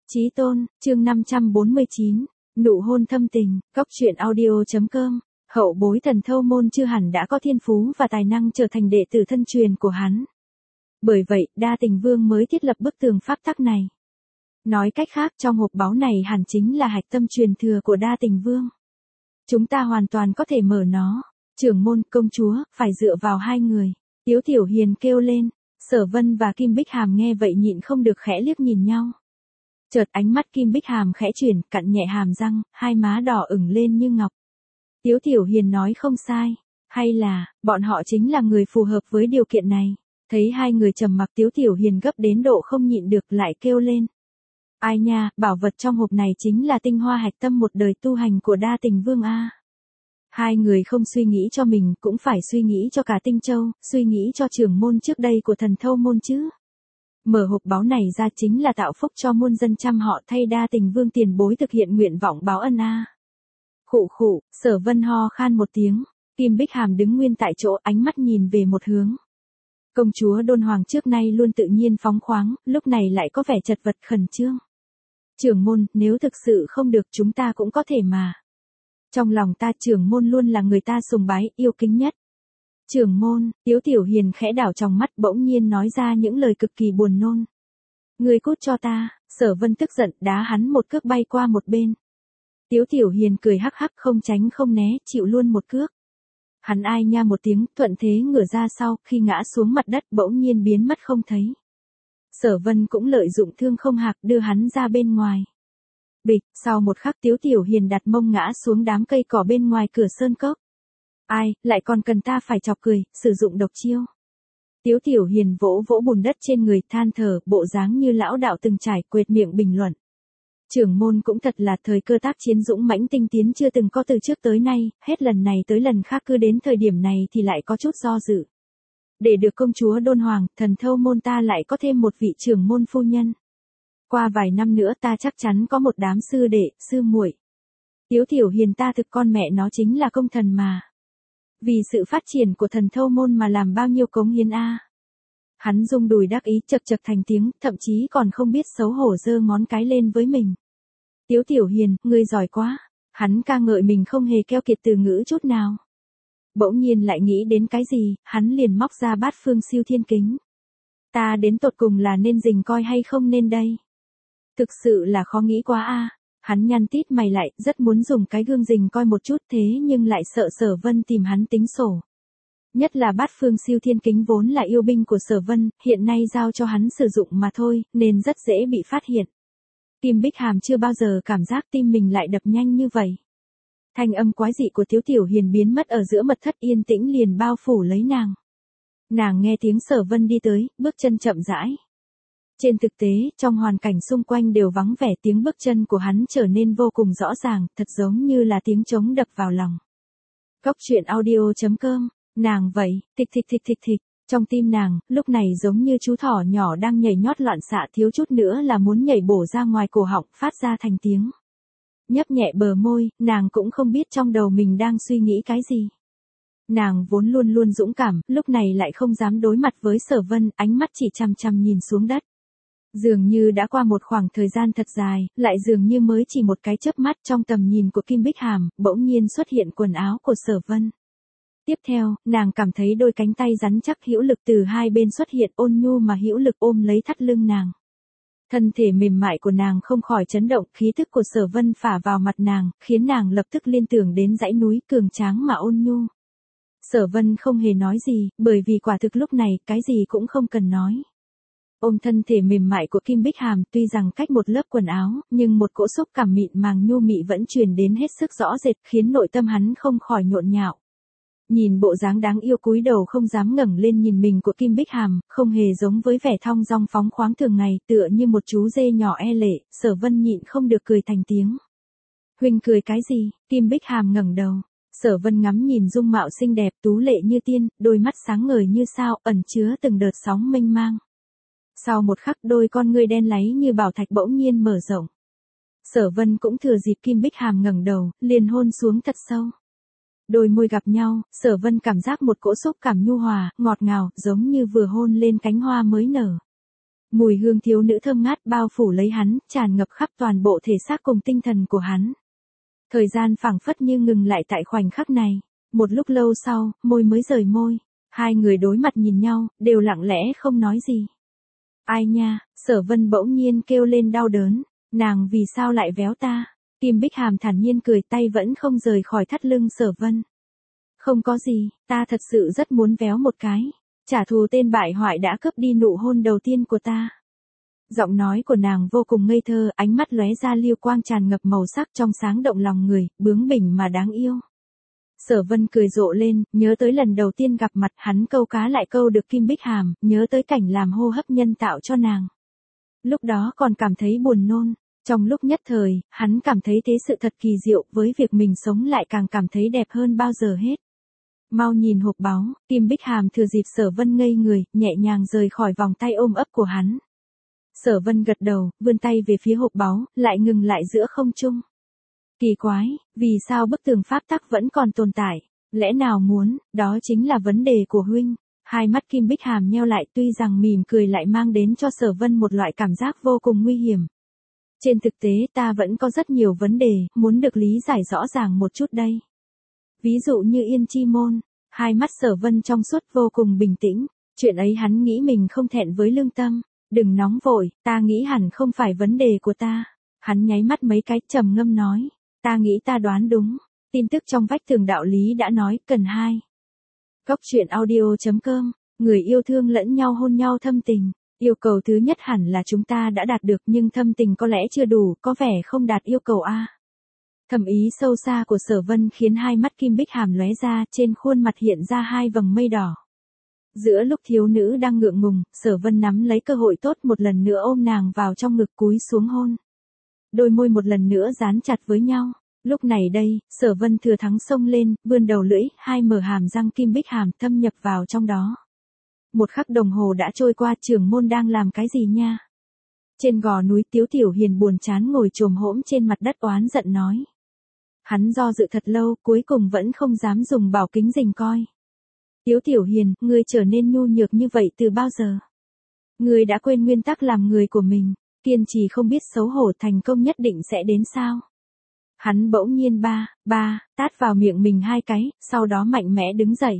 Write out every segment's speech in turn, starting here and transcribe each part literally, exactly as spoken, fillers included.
Chí tôn, chương năm trăm bốn mươi chín, nụ hôn thâm tình, góc truyện audio.com, hậu bối Thần Thâu Môn chưa hẳn đã có thiên phú và tài năng trở thành đệ tử thân truyền của hắn. Bởi vậy, Đa Tình Vương mới thiết lập bức tường pháp tắc này. Nói cách khác, trong hộp báu này hẳn chính là hạch tâm truyền thừa của Đa Tình Vương. Chúng ta hoàn toàn có thể mở nó. Trưởng môn, công chúa, phải dựa vào hai người. Tiếu Tiểu Hiền kêu lên. Sở Vân và Kim Bích Hàm nghe vậy nhịn không được khẽ liếc nhìn nhau. Chợt ánh mắt Kim Bích Hàm khẽ chuyển, cặn nhẹ hàm răng, hai má đỏ ửng lên như ngọc. Tiếu Tiểu Hiền nói không sai, hay là, bọn họ chính là người phù hợp với điều kiện này. Thấy hai người trầm mặc, Tiếu Tiểu Hiền gấp đến độ không nhịn được lại kêu lên. Ai nha, bảo vật trong hộp này chính là tinh hoa hạch tâm một đời tu hành của Đa Tình Vương a. Hai người không suy nghĩ cho mình, cũng phải suy nghĩ cho cả Tinh Châu, suy nghĩ cho trưởng môn trước đây của Thần Thâu Môn chứ. Mở hộp báu này ra chính là tạo phúc cho muôn dân trăm họ, thay Đa Tình Vương tiền bối thực hiện nguyện vọng báo ân a. Khụ khụ, Sở Vân ho khan một tiếng, Kim Bích Hàm đứng nguyên tại chỗ, ánh mắt nhìn về một hướng. Công chúa Đôn Hoàng trước nay luôn tự nhiên phóng khoáng, lúc này lại có vẻ chật vật khẩn trương. Trưởng môn, nếu thực sự không được chúng ta cũng có thể mà. Trong lòng ta trưởng môn luôn là người ta sùng bái, yêu kính nhất. Trưởng môn, Tiếu Tiểu Hiền khẽ đảo trong mắt, bỗng nhiên nói ra những lời cực kỳ buồn nôn. Ngươi cút cho ta. Sở Vân tức giận đá hắn một cước bay qua một bên. Tiếu Tiểu Hiền cười hắc hắc không tránh không né, chịu luôn một cước. Hắn ai nha một tiếng, thuận thế ngửa ra sau, khi ngã xuống mặt đất bỗng nhiên biến mất không thấy. Sở Vân cũng lợi dụng thương không hạc đưa hắn ra bên ngoài. Bịch, sau một khắc Tiếu Tiểu Hiền đặt mông ngã xuống đám cây cỏ bên ngoài cửa sơn cốc. Ai, lại còn cần ta phải chọc cười, sử dụng độc chiêu. Tiếu Tiểu Hiền vỗ vỗ bùn đất trên người, than thở, bộ dáng như lão đạo từng trải, quệt miệng bình luận. Trưởng môn cũng thật là thời cơ tác chiến dũng mãnh tinh tiến chưa từng có từ trước tới nay, hết lần này tới lần khác cứ đến thời điểm này thì lại có chút do dự. Để được công chúa Đôn Hoàng, Thần Thâu Môn ta lại có thêm một vị trưởng môn phu nhân. Qua vài năm nữa ta chắc chắn có một đám sư đệ, sư muội. Tiếu Tiểu Hiền ta thực con mẹ nó chính là công thần mà. Vì sự phát triển của Thần Thâu Môn mà làm bao nhiêu cống hiến a. Hắn rung đùi đắc ý chật chật thành tiếng, thậm chí còn không biết xấu hổ giơ ngón cái lên với mình. Tiếu Tiểu Hiền, ngươi giỏi quá. Hắn ca ngợi mình không hề keo kiệt từ ngữ chút nào. Bỗng nhiên lại nghĩ đến cái gì, hắn liền móc ra bát phương siêu thiên kính. Ta đến tột cùng là nên rình coi hay không nên đây? Thực sự là khó nghĩ quá a. Hắn nhăn tít mày lại, rất muốn dùng cái gương rình coi một chút thế nhưng lại sợ Sở Vân tìm hắn tính sổ. Nhất là bát phương siêu thiên kính vốn là yêu binh của Sở Vân, hiện nay giao cho hắn sử dụng mà thôi, nên rất dễ bị phát hiện. Kim Bích Hàm chưa bao giờ cảm giác tim mình lại đập nhanh như vậy. Thanh âm quái dị của Tiếu Tiểu Hiền biến mất ở giữa mật thất, yên tĩnh liền bao phủ lấy nàng. Nàng nghe tiếng Sở Vân đi tới, bước chân chậm rãi. Trên thực tế, trong hoàn cảnh xung quanh đều vắng vẻ, tiếng bước chân của hắn trở nên vô cùng rõ ràng, thật giống như là tiếng trống đập vào lòng. Góc truyện audio.com, nàng vậy, thịch thịch thịch thịch thịch, trong tim nàng, lúc này giống như chú thỏ nhỏ đang nhảy nhót loạn xạ, thiếu chút nữa là muốn nhảy bổ ra ngoài cổ họng, phát ra thành tiếng. Nhấp nhẹ bờ môi, nàng cũng không biết trong đầu mình đang suy nghĩ cái gì. Nàng vốn luôn luôn dũng cảm, lúc này lại không dám đối mặt với Sở Vân, ánh mắt chỉ chằm chằm nhìn xuống đất. Dường như đã qua một khoảng thời gian thật dài, lại dường như mới chỉ một cái chớp mắt, trong tầm nhìn của Kim Bích Hàm, bỗng nhiên xuất hiện quần áo của Sở Vân. Tiếp theo, nàng cảm thấy đôi cánh tay rắn chắc hữu lực từ hai bên xuất hiện, ôn nhu mà hữu lực ôm lấy thắt lưng nàng. Thân thể mềm mại của nàng không khỏi chấn động, khí thức của Sở Vân phả vào mặt nàng, khiến nàng lập tức liên tưởng đến dãy núi cường tráng mà ôn nhu. Sở Vân không hề nói gì, bởi vì quả thực lúc này, cái gì cũng không cần nói. Ôm thân thể mềm mại của Kim Bích Hàm, tuy rằng cách một lớp quần áo, nhưng một cỗ xúc cảm mịn màng nhu mị vẫn truyền đến hết sức rõ rệt, khiến nội tâm hắn không khỏi nhộn nhạo. Nhìn bộ dáng đáng yêu cúi đầu không dám ngẩng lên nhìn mình của Kim Bích Hàm, không hề giống với vẻ thong dong phóng khoáng thường ngày, tựa như một chú dê nhỏ e lệ, Sở Vân nhịn không được cười thành tiếng. Huynh cười cái gì? Kim Bích Hàm ngẩng đầu. Sở Vân ngắm nhìn dung mạo xinh đẹp, tú lệ như tiên, đôi mắt sáng ngời như sao, ẩn chứa từng đợt sóng mênh mang. Sau một khắc, đôi con ngươi đen láy như bảo thạch bỗng nhiên mở rộng. Sở Vân cũng thừa dịp Kim Bích Hàm ngẩng đầu, liền hôn xuống thật sâu. Đôi môi gặp nhau, Sở Vân cảm giác một cỗ xúc cảm nhu hòa, ngọt ngào, giống như vừa hôn lên cánh hoa mới nở. Mùi hương thiếu nữ thơm ngát bao phủ lấy hắn, tràn ngập khắp toàn bộ thể xác cùng tinh thần của hắn. Thời gian phảng phất như ngừng lại tại khoảnh khắc này. Một lúc lâu sau, môi mới rời môi. Hai người đối mặt nhìn nhau, đều lặng lẽ không nói gì. Ai nha, Sở Vân bỗng nhiên kêu lên đau đớn. Nàng vì sao lại véo ta? Kim Bích Hàm thản nhiên cười, tay vẫn không rời khỏi thắt lưng Sở Vân. Không có gì, ta thật sự rất muốn véo một cái. Trả thù tên bại hoại đã cướp đi nụ hôn đầu tiên của ta. Giọng nói của nàng vô cùng ngây thơ, ánh mắt lóe ra lưu quang tràn ngập màu sắc trong sáng động lòng người, bướng bỉnh mà đáng yêu. Sở Vân cười rộ lên, nhớ tới lần đầu tiên gặp mặt hắn câu cá lại câu được Kim Bích Hàm, nhớ tới cảnh làm hô hấp nhân tạo cho nàng. Lúc đó còn cảm thấy buồn nôn, trong lúc nhất thời, hắn cảm thấy thế sự thật kỳ diệu, với việc mình sống lại càng cảm thấy đẹp hơn bao giờ hết. Mau nhìn hộp báu, Kim Bích Hàm thừa dịp Sở Vân ngây người, nhẹ nhàng rời khỏi vòng tay ôm ấp của hắn. Sở Vân gật đầu, vươn tay về phía hộp báu, lại ngừng lại giữa không trung. Kỳ quái, vì sao bức tường pháp tắc vẫn còn tồn tại? Lẽ nào muốn, đó chính là vấn đề của huynh. Hai mắt Kim Bích Hàm nheo lại, tuy rằng mỉm cười lại mang đến cho Sở Vân một loại cảm giác vô cùng nguy hiểm. Trên thực tế ta vẫn có rất nhiều vấn đề, muốn được lý giải rõ ràng một chút đây. Ví dụ như Yên Chi Môn, hai mắt Sở Vân trong suốt vô cùng bình tĩnh, chuyện ấy hắn nghĩ mình không thẹn với lương tâm. Đừng nóng vội, ta nghĩ hẳn không phải vấn đề của ta. Hắn nháy mắt mấy cái, trầm ngâm nói, ta nghĩ ta đoán đúng. Tin tức trong vách tường đạo lý đã nói, cần hai. Cốc truyện audio chấm com, người yêu thương lẫn nhau hôn nhau thâm tình. Yêu cầu thứ nhất hẳn là chúng ta đã đạt được, nhưng thâm tình có lẽ chưa đủ, có vẻ không đạt yêu cầu a. Thầm ý sâu xa của Sở Vân khiến hai mắt Kim Bích Hàm lóe ra, trên khuôn mặt hiện ra hai vầng mây đỏ. Giữa lúc thiếu nữ đang ngượng ngùng, Sở Vân nắm lấy cơ hội tốt một lần nữa ôm nàng vào trong ngực, cúi xuống hôn. Đôi môi một lần nữa dán chặt với nhau. Lúc này đây, Sở Vân thừa thắng xông lên, vươn đầu lưỡi, hai mở hàm răng Kim Bích Hàm thâm nhập vào trong đó. Một khắc đồng hồ đã trôi qua, trưởng môn đang làm cái gì nha? Trên gò núi Tiếu Tiểu Hiền buồn chán ngồi chồm hổm trên mặt đất oán giận nói. Hắn do dự thật lâu, cuối cùng vẫn không dám dùng bảo kính rình coi. Tiếu Tiểu Hiền, ngươi trở nên nhu nhược như vậy từ bao giờ? Ngươi đã quên nguyên tắc làm người của mình, kiên trì không biết xấu hổ, thành công nhất định sẽ đến sao? Hắn bỗng nhiên ba, ba, tát vào miệng mình hai cái, sau đó mạnh mẽ đứng dậy.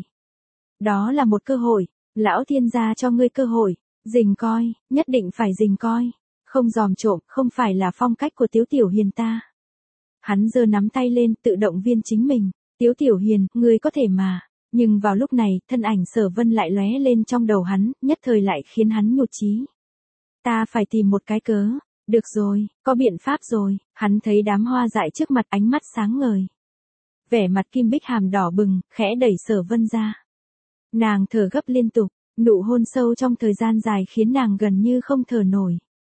Đó là một cơ hội, lão thiên gia cho ngươi cơ hội, rình coi, nhất định phải rình coi, không giòm trộm, không phải là phong cách của Tiếu Tiểu Hiền ta. Hắn giơ nắm tay lên, tự động viên chính mình, Tiếu Tiểu Hiền, ngươi có thể mà. Nhưng vào lúc này, thân ảnh Sở Vân lại lóe lên trong đầu hắn, nhất thời lại khiến hắn nhụt chí. Ta phải tìm một cái cớ. Được rồi, có biện pháp rồi. Hắn thấy đám hoa dại trước mặt, ánh mắt sáng ngời. Vẻ mặt Kim Bích Hàm đỏ bừng, khẽ đẩy Sở Vân ra. Nàng thở gấp liên tục, nụ hôn sâu trong thời gian dài khiến nàng gần như không thở nổi.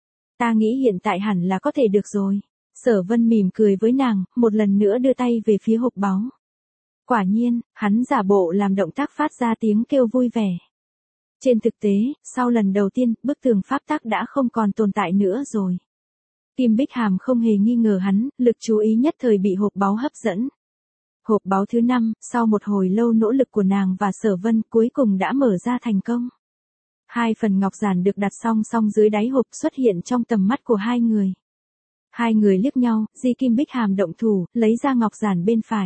Ta nghĩ hiện tại hẳn là có thể được rồi. Sở Vân mỉm cười với nàng, một lần nữa đưa tay về phía hộp báu. Quả nhiên, hắn giả bộ làm động tác phát ra tiếng kêu vui vẻ. Trên thực tế, sau lần đầu tiên, bức tường pháp tắc đã không còn tồn tại nữa rồi. Kim Bích Hàm không hề nghi ngờ hắn, lực chú ý nhất thời bị hộp báu hấp dẫn. Hộp báu thứ năm, sau một hồi lâu nỗ lực của nàng và Sở Vân, cuối cùng đã mở ra thành công. Hai phần ngọc giản được đặt song song dưới đáy hộp xuất hiện trong tầm mắt của hai người. Hai người liếc nhau, Di Kim Bích Hàm động thủ, lấy ra ngọc giản bên phải.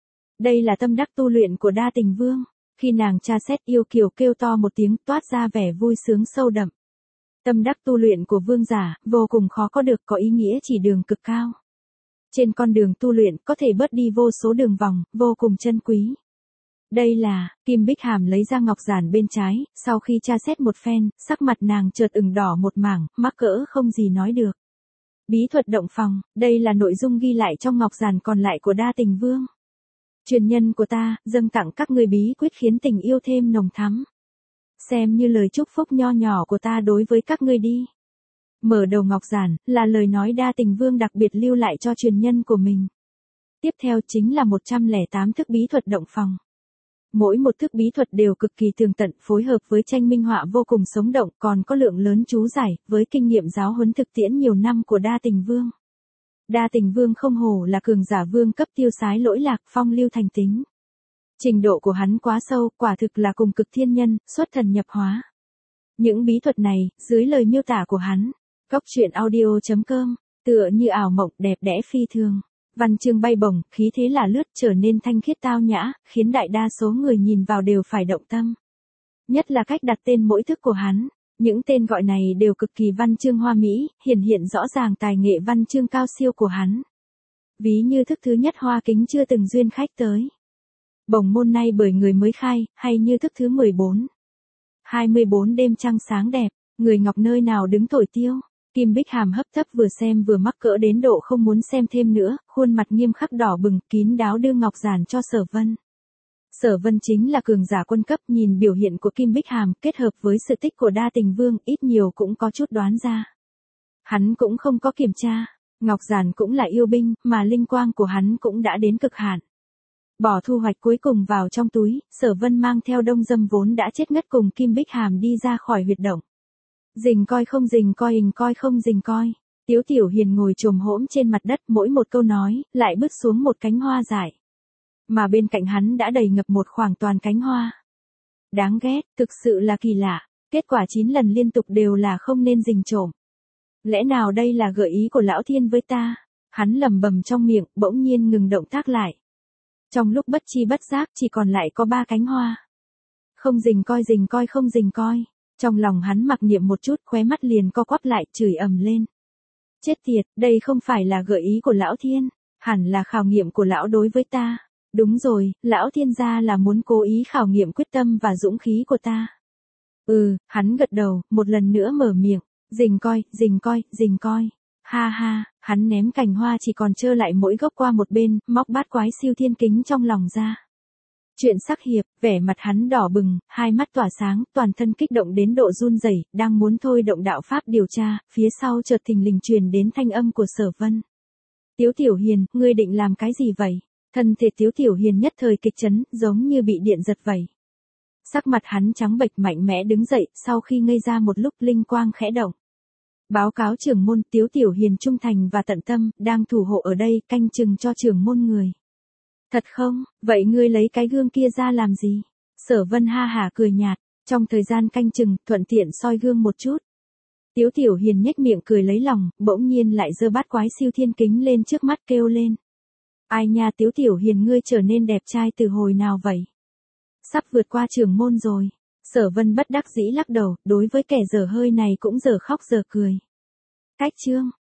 Đây là tâm đắc tu luyện của Đa Tình Vương. Khi nàng tra xét, yêu kiều kêu to một tiếng, toát ra vẻ vui sướng sâu đậm. Tâm đắc tu luyện của vương giả, vô cùng khó có được, có ý nghĩa chỉ đường cực cao. Trên con đường tu luyện, có thể bớt đi vô số đường vòng, vô cùng chân quý. Đây là, Kim Bích Hàm lấy ra ngọc giản bên trái, sau khi tra xét một phen, sắc mặt nàng chợt ửng đỏ một mảng, mắc cỡ không gì nói được. Bí thuật động phòng, đây là nội dung ghi lại trong ngọc giản còn lại của Đa Tình Vương. Truyền nhân của ta, dâng tặng các ngươi bí quyết khiến tình yêu thêm nồng thắm. Xem như lời chúc phúc nho nhỏ của ta đối với các ngươi đi. Mở đầu ngọc giản, là lời nói Đa Tình Vương đặc biệt lưu lại cho truyền nhân của mình. Tiếp theo chính là một trăm lẻ tám thức bí thuật động phòng. Mỗi một thức bí thuật đều cực kỳ tường tận, phối hợp với tranh minh họa vô cùng sống động, còn có lượng lớn chú giải, với kinh nghiệm giáo huấn thực tiễn nhiều năm của Đa Tình Vương. Đa Tình Vương không hổ là cường giả vương cấp, tiêu sái lỗi lạc, phong lưu thành tính. Trình độ của hắn quá sâu, quả thực là cùng cực thiên nhân, xuất thần nhập hóa. Những bí thuật này, dưới lời miêu tả của hắn. Cốc truyện audio chấm com, tựa như ảo mộng đẹp đẽ phi thường. Văn chương bay bổng, khí thế là lướt trở nên thanh khiết tao nhã, khiến đại đa số người nhìn vào đều phải động tâm. Nhất là cách đặt tên mỗi thức của hắn. Những tên gọi này đều cực kỳ văn chương hoa mỹ, hiển hiện rõ ràng tài nghệ văn chương cao siêu của hắn. Ví như thức thứ nhất hoa kính chưa từng duyên khách tới. Bổng môn nay bởi người mới khai, hay như thức thứ mười bốn. hai mươi bốn đêm trăng sáng đẹp, người ngọc nơi nào đứng thổi tiêu. Kim Bích Hàm hấp tấp vừa xem vừa mắc cỡ đến độ không muốn xem thêm nữa, khuôn mặt nghiêm khắc đỏ bừng, kín đáo đưa ngọc giản cho Sở Vân. Sở Vân chính là cường giả quân cấp, nhìn biểu hiện của Kim Bích Hàm kết hợp với sự tích của Đa Tình Vương, ít nhiều cũng có chút đoán ra. Hắn cũng không có kiểm tra, ngọc giản cũng là yêu binh, mà linh quang của hắn cũng đã đến cực hạn. Bỏ thu hoạch cuối cùng vào trong túi, Sở Vân mang theo Đông Dâm vốn đã chết ngất cùng Kim Bích Hàm đi ra khỏi huyệt động. Rình coi không rình coi hình coi không rình coi. Tiếu Tiểu Hiền ngồi chồm hổm trên mặt đất, mỗi một câu nói, lại bước xuống một cánh hoa dại. Mà bên cạnh hắn đã đầy ngập một khoảng toàn cánh hoa. Đáng ghét, thực sự là kỳ lạ, kết quả chín lần liên tục đều là không nên rình trộm. Lẽ nào đây là gợi ý của Lão Thiên với ta? Hắn lẩm bẩm trong miệng, bỗng nhiên ngừng động tác lại. Trong lúc bất chi bất giác chỉ còn lại có ba cánh hoa. Không rình coi rình coi không rình coi. Trong lòng hắn mặc niệm một chút, khóe mắt liền co quắp lại, chửi ầm lên. Chết tiệt, đây không phải là gợi ý của Lão Thiên, hẳn là khảo nghiệm của lão đối với ta. Đúng rồi, Lão Thiên gia là muốn cố ý khảo nghiệm quyết tâm và dũng khí của ta. Ừ, hắn gật đầu, một lần nữa mở miệng, rình coi, rình coi, rình coi. Ha ha, hắn ném cành hoa chỉ còn trơ lại mỗi gốc qua một bên, móc bát quái siêu thiên kính trong lòng ra. Chuyện sắc hiệp, vẻ mặt hắn đỏ bừng, hai mắt tỏa sáng, toàn thân kích động đến độ run rẩy, đang muốn thôi động đạo pháp điều tra, phía sau chợt thình lình truyền đến thanh âm của Sở Vân. Tiếu Tiểu Hiền, ngươi định làm cái gì vậy? Thân thể Tiếu Tiểu Hiền nhất thời kịch chấn, giống như bị điện giật vậy. Sắc mặt hắn trắng bệch, mạnh mẽ đứng dậy, sau khi ngây ra một lúc linh quang khẽ động. Báo cáo trưởng môn, Tiếu Tiểu Hiền trung thành và tận tâm, đang thủ hộ ở đây, canh chừng cho trưởng môn người. Thật không? Vậy ngươi lấy cái gương kia ra làm gì? Sở Vân ha hả cười nhạt, trong thời gian canh chừng, thuận tiện soi gương một chút. Tiếu Tiểu Hiền nhếch miệng cười lấy lòng, bỗng nhiên lại giơ bát quái siêu thiên kính lên trước mắt kêu lên. Ai nha, Tiếu Tiểu Hiền ngươi trở nên đẹp trai từ hồi nào vậy? Sắp vượt qua trưởng môn rồi. Sở Vân bất đắc dĩ lắc đầu, đối với kẻ dở hơi này cũng dở khóc dở cười. Cách chương